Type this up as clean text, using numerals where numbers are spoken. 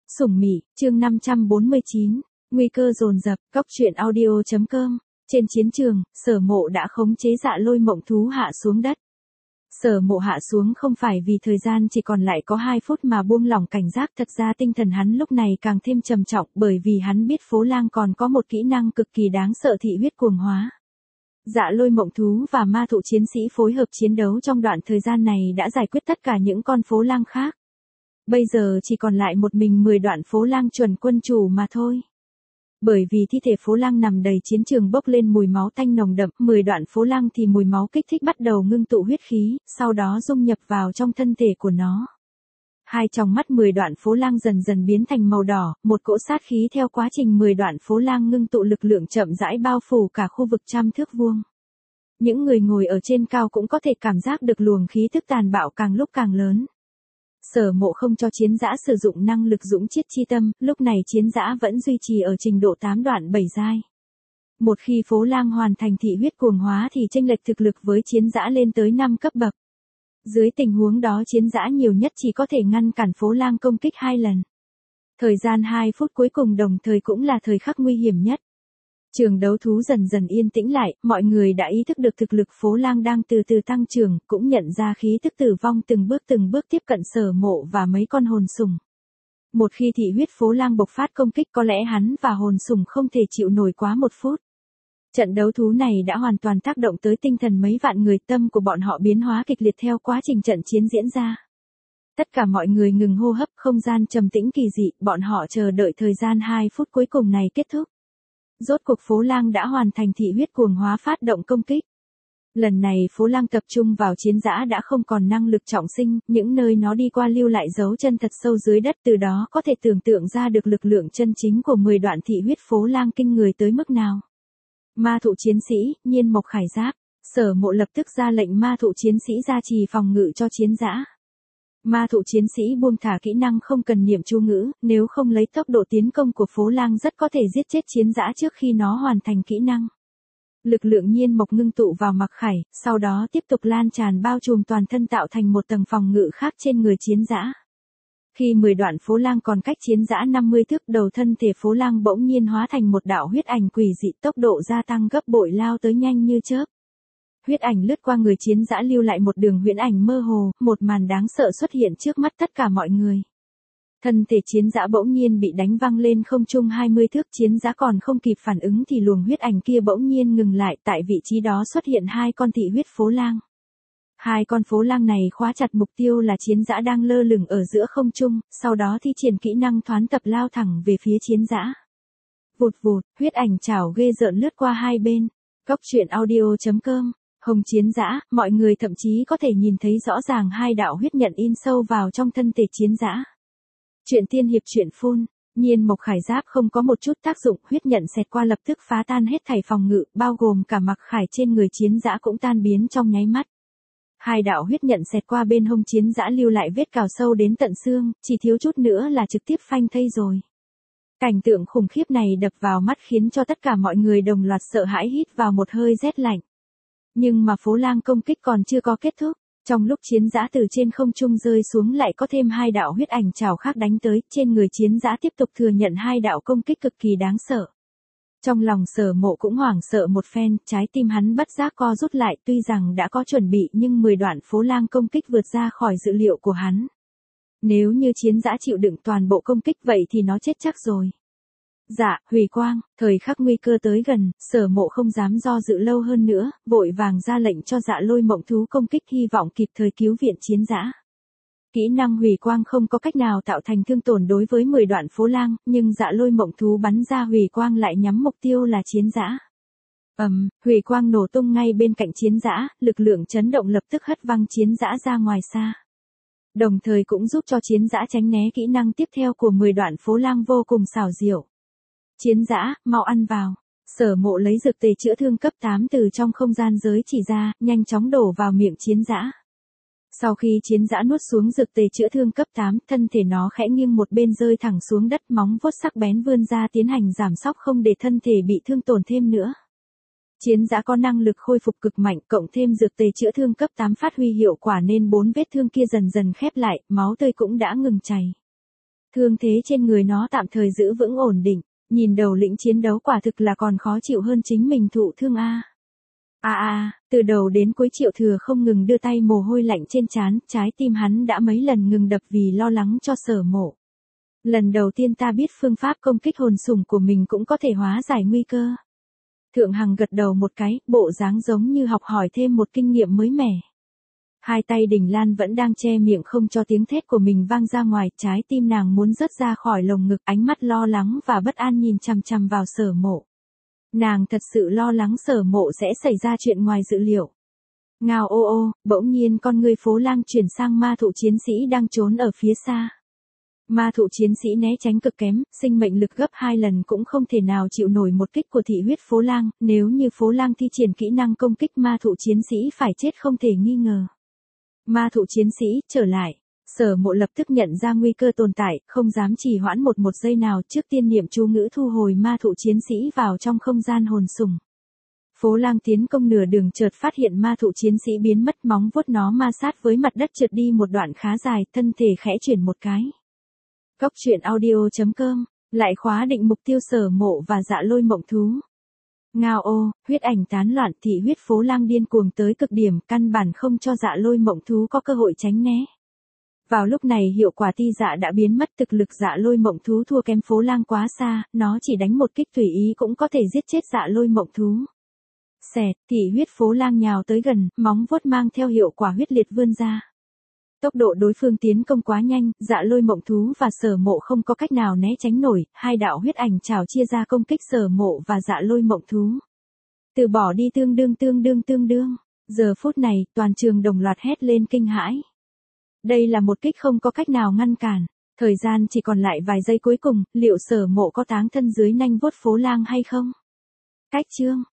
Sủng Mị, chương 549, nguy cơ dồn dập, Cóc truyện audio.com. Trên chiến trường, Sở Mộ đã khống chế Dạ Lôi mộng thú hạ xuống đất. Sở Mộ hạ xuống không phải vì thời gian chỉ còn lại có 2 phút mà buông lỏng cảnh giác, thật ra tinh thần hắn lúc này càng thêm trầm trọng bởi vì hắn biết Phố Lang còn có một kỹ năng cực kỳ đáng sợ, thị huyết cuồng hóa. Dạ Lôi mộng thú và ma thụ chiến sĩ phối hợp chiến đấu trong đoạn thời gian này đã giải quyết tất cả những con Phố Lang khác. Bây giờ chỉ còn lại một mình 10 đoạn Phố Lang chuẩn quân chủ mà thôi. Bởi vì thi thể Phố Lang nằm đầy chiến trường bốc lên mùi máu tanh nồng đậm, 10 đoạn Phố Lang thì mùi máu kích thích bắt đầu ngưng tụ huyết khí, sau đó dung nhập vào trong thân thể của nó. Hai tròng mắt 10 đoạn Phố Lang dần dần biến thành màu đỏ, một cỗ sát khí theo quá trình 10 đoạn Phố Lang ngưng tụ lực lượng chậm rãi bao phủ cả khu vực trăm thước vuông. Những người ngồi ở trên cao cũng có thể cảm giác được luồng khí tức tàn bạo càng lúc càng lớn. Sở Mộ không cho chiến dã sử dụng năng lực dũng chiết chi tâm, lúc này chiến dã vẫn duy trì ở trình độ 8 đoạn 7 giai. Một khi Phố Lang hoàn thành thị huyết cuồng hóa thì chênh lệch thực lực với chiến dã lên tới 5 cấp bậc. Dưới tình huống đó chiến dã nhiều nhất chỉ có thể ngăn cản Phố Lang công kích 2 lần. Thời gian 2 phút cuối cùng đồng thời cũng là thời khắc nguy hiểm nhất. Trường đấu thú dần dần yên tĩnh lại, mọi người đã ý thức được thực lực Phố Lang đang từ từ tăng trưởng, cũng nhận ra khí tức tử vong từng bước tiếp cận Sở Mộ và mấy con hồn sủng. Một khi thị huyết Phố Lang bộc phát công kích có lẽ hắn và hồn sủng không thể chịu nổi quá 1 phút. Trận đấu thú này đã hoàn toàn tác động tới tinh thần mấy vạn người, tâm của bọn họ biến hóa kịch liệt theo quá trình trận chiến diễn ra. Tất cả mọi người ngừng hô hấp, không gian trầm tĩnh kỳ dị, bọn họ chờ đợi thời gian 2 phút cuối cùng này kết thúc. Rốt cuộc Phố Lang đã hoàn thành thị huyết cuồng hóa phát động công kích. Lần này Phố Lang tập trung vào chiến dã đã không còn năng lực trọng sinh, những nơi nó đi qua lưu lại dấu chân thật sâu dưới đất, từ đó có thể tưởng tượng ra được lực lượng chân chính của 10 đoạn thị huyết Phố Lang kinh người tới mức nào. Ma thụ chiến sĩ, Nhiên Mộc Khải Giáp, Sở Mộ lập tức ra lệnh ma thụ chiến sĩ gia trì phòng ngự cho chiến dã. Ma thụ chiến sĩ buông thả kỹ năng không cần niệm chú ngữ, nếu không lấy tốc độ tiến công của Phố Lang rất có thể giết chết chiến dã trước khi nó hoàn thành kỹ năng. Lực lượng Nhiên Mộc ngưng tụ vào Mặc Khải, sau đó tiếp tục lan tràn bao trùm toàn thân tạo thành một tầng phòng ngự khác trên người chiến dã. Khi 10 đoạn Phố Lang còn cách chiến dã 50 thước, đầu thân thể Phố Lang bỗng nhiên hóa thành một đạo huyết ảnh quỷ dị, tốc độ gia tăng gấp bội lao tới nhanh như chớp. Huyết ảnh lướt qua người chiến dã lưu lại một đường huyễn ảnh mơ hồ, một màn đáng sợ xuất hiện trước mắt tất cả mọi người. Thân thể chiến dã bỗng nhiên bị đánh văng lên không trung 20 thước, chiến dã còn không kịp phản ứng thì luồng huyết ảnh kia bỗng nhiên ngừng lại, tại vị trí đó xuất hiện 2 con thị huyết Phố Lang. 2 con Phố Lang này khóa chặt mục tiêu là chiến dã đang lơ lửng ở giữa không trung, sau đó thi triển kỹ năng thoán tập lao thẳng về phía chiến dã. Vụt vụt, huyết ảnh chảo ghê rợn lướt qua hai bên. Cóc truyện audio.com. Hồng chiến dã, mọi người thậm chí có thể nhìn thấy rõ ràng 2 đạo huyết nhận in sâu vào trong thân thể chiến dã. Truyện tiên hiệp truyện phun, Nhiên Mộc Khải Giáp không có một chút tác dụng, huyết nhận xẹt qua lập tức phá tan hết thảy phòng ngự, bao gồm cả Mặc Khải trên người chiến dã cũng tan biến trong nháy mắt. 2 đạo huyết nhận xẹt qua bên hông chiến dã lưu lại vết cào sâu đến tận xương, chỉ thiếu chút nữa là trực tiếp phanh thây rồi. Cảnh tượng khủng khiếp này đập vào mắt khiến cho tất cả mọi người đồng loạt sợ hãi hít vào một hơi rét lạnh. Nhưng mà Phố Lang công kích còn chưa có kết thúc, trong lúc chiến dã từ trên không trung rơi xuống lại có thêm 2 đạo huyết ảnh chảo khác đánh tới, trên người chiến dã tiếp tục thừa nhận 2 đạo công kích cực kỳ đáng sợ. Trong lòng Sở Mộ cũng hoảng sợ một phen, trái tim hắn bất giác co rút lại, tuy rằng đã có chuẩn bị nhưng 10 đoạn Phố Lang công kích vượt ra khỏi dự liệu của hắn. Nếu như chiến dã chịu đựng toàn bộ công kích vậy thì nó chết chắc rồi. Dạ, hủy quang, thời khắc nguy cơ tới gần, Sở Mộ không dám do dự lâu hơn nữa, vội vàng ra lệnh cho Dạ Lôi mộng thú công kích, hy vọng kịp thời cứu viện chiến dã. Kỹ năng hủy quang không có cách nào tạo thành thương tổn đối với 10 đoạn Phố Lang, nhưng Dạ Lôi mộng thú bắn ra hủy quang lại nhắm mục tiêu là chiến dã. Hủy quang nổ tung ngay bên cạnh chiến dã, lực lượng chấn động lập tức hất văng chiến dã ra ngoài xa. Đồng thời cũng giúp cho chiến dã tránh né kỹ năng tiếp theo của 10 đoạn Phố Lang vô cùng xảo diệu. Chiến dã, mau ăn vào. Sở Mộ lấy dược tề chữa thương cấp 8 từ trong không gian giới chỉ ra, nhanh chóng đổ vào miệng chiến dã. Sau khi chiến dã nuốt xuống dược tề chữa thương cấp 8, thân thể nó khẽ nghiêng một bên rơi thẳng xuống đất, móng vuốt sắc bén vươn ra tiến hành giảm sóc không để thân thể bị thương tổn thêm nữa. Chiến dã có năng lực khôi phục cực mạnh, cộng thêm dược tề chữa thương cấp 8 phát huy hiệu quả nên 4 vết thương kia dần dần khép lại, máu tươi cũng đã ngừng chảy. Thương thế trên người nó tạm thời giữ vững ổn định, nhìn đầu lĩnh chiến đấu quả thực là còn khó chịu hơn chính mình thụ thương a. Từ đầu đến cuối Triệu Thừa không ngừng đưa tay mồ hôi lạnh trên trán, trái tim hắn đã mấy lần ngừng đập vì lo lắng cho Sở Mộ. Lần đầu tiên ta biết phương pháp công kích hồn sủng của mình cũng có thể hóa giải nguy cơ. Thượng Hằng gật đầu một cái, bộ dáng giống như học hỏi thêm một kinh nghiệm mới mẻ. Hai tay Đình Lan vẫn đang che miệng không cho tiếng thét của mình vang ra ngoài, trái tim nàng muốn rớt ra khỏi lồng ngực, ánh mắt lo lắng và bất an nhìn chằm chằm vào Sở Mộ. Nàng thật sự lo lắng Sở Mộ sẽ xảy ra chuyện ngoài dự liệu. Ngao ô ô, bỗng nhiên con ngươi Phố Lang chuyển sang ma thụ chiến sĩ đang trốn ở phía xa. Ma thụ chiến sĩ né tránh cực kém, sinh mệnh lực gấp 2 lần cũng không thể nào chịu nổi một kích của thị huyết Phố Lang, nếu như Phố Lang thi triển kỹ năng công kích ma thụ chiến sĩ phải chết không thể nghi ngờ. Ma thụ chiến sĩ, trở lại. Sở Mộ lập tức nhận ra nguy cơ tồn tại, không dám trì hoãn một giây nào, trước tiên niệm chú ngữ thu hồi ma thụ chiến sĩ vào trong không gian hồn sủng. Phố Lang tiến công nửa đường chợt phát hiện ma thụ chiến sĩ biến mất, móng vuốt nó ma sát với mặt đất trượt đi một đoạn khá dài, thân thể khẽ chuyển một cái. Góc truyện audio.com, lại khóa định mục tiêu Sở Mộ và Dạ Lôi Mộng Thú. Ngao ô, huyết ảnh tán loạn, thị huyết Phố Lang điên cuồng tới cực điểm, căn bản không cho Dạ Lôi Mộng Thú có cơ hội tránh né. Vào lúc này hiệu quả ti dạ đã biến mất, thực lực Dạ Lôi Mộng Thú thua kém Phố Lang quá xa, nó chỉ đánh một kích tùy ý cũng có thể giết chết Dạ Lôi Mộng Thú. Xẹt, thị huyết Phố Lang nhào tới gần, móng vuốt mang theo hiệu quả huyết liệt vươn ra. Tốc độ đối phương tiến công quá nhanh, Dạ Lôi Mộng Thú và Sở Mộ không có cách nào né tránh nổi, hai đạo huyết ảnh trảo chia ra công kích Sở Mộ và Dạ Lôi Mộng Thú. Từ bỏ đi tương đương. Giờ phút này, toàn trường đồng loạt hét lên kinh hãi. Đây là một kích không có cách nào ngăn cản. Thời gian chỉ còn lại vài giây cuối cùng, liệu Sở Mộ có táng thân dưới nanh vuốt Phố Lang hay không? Cách chương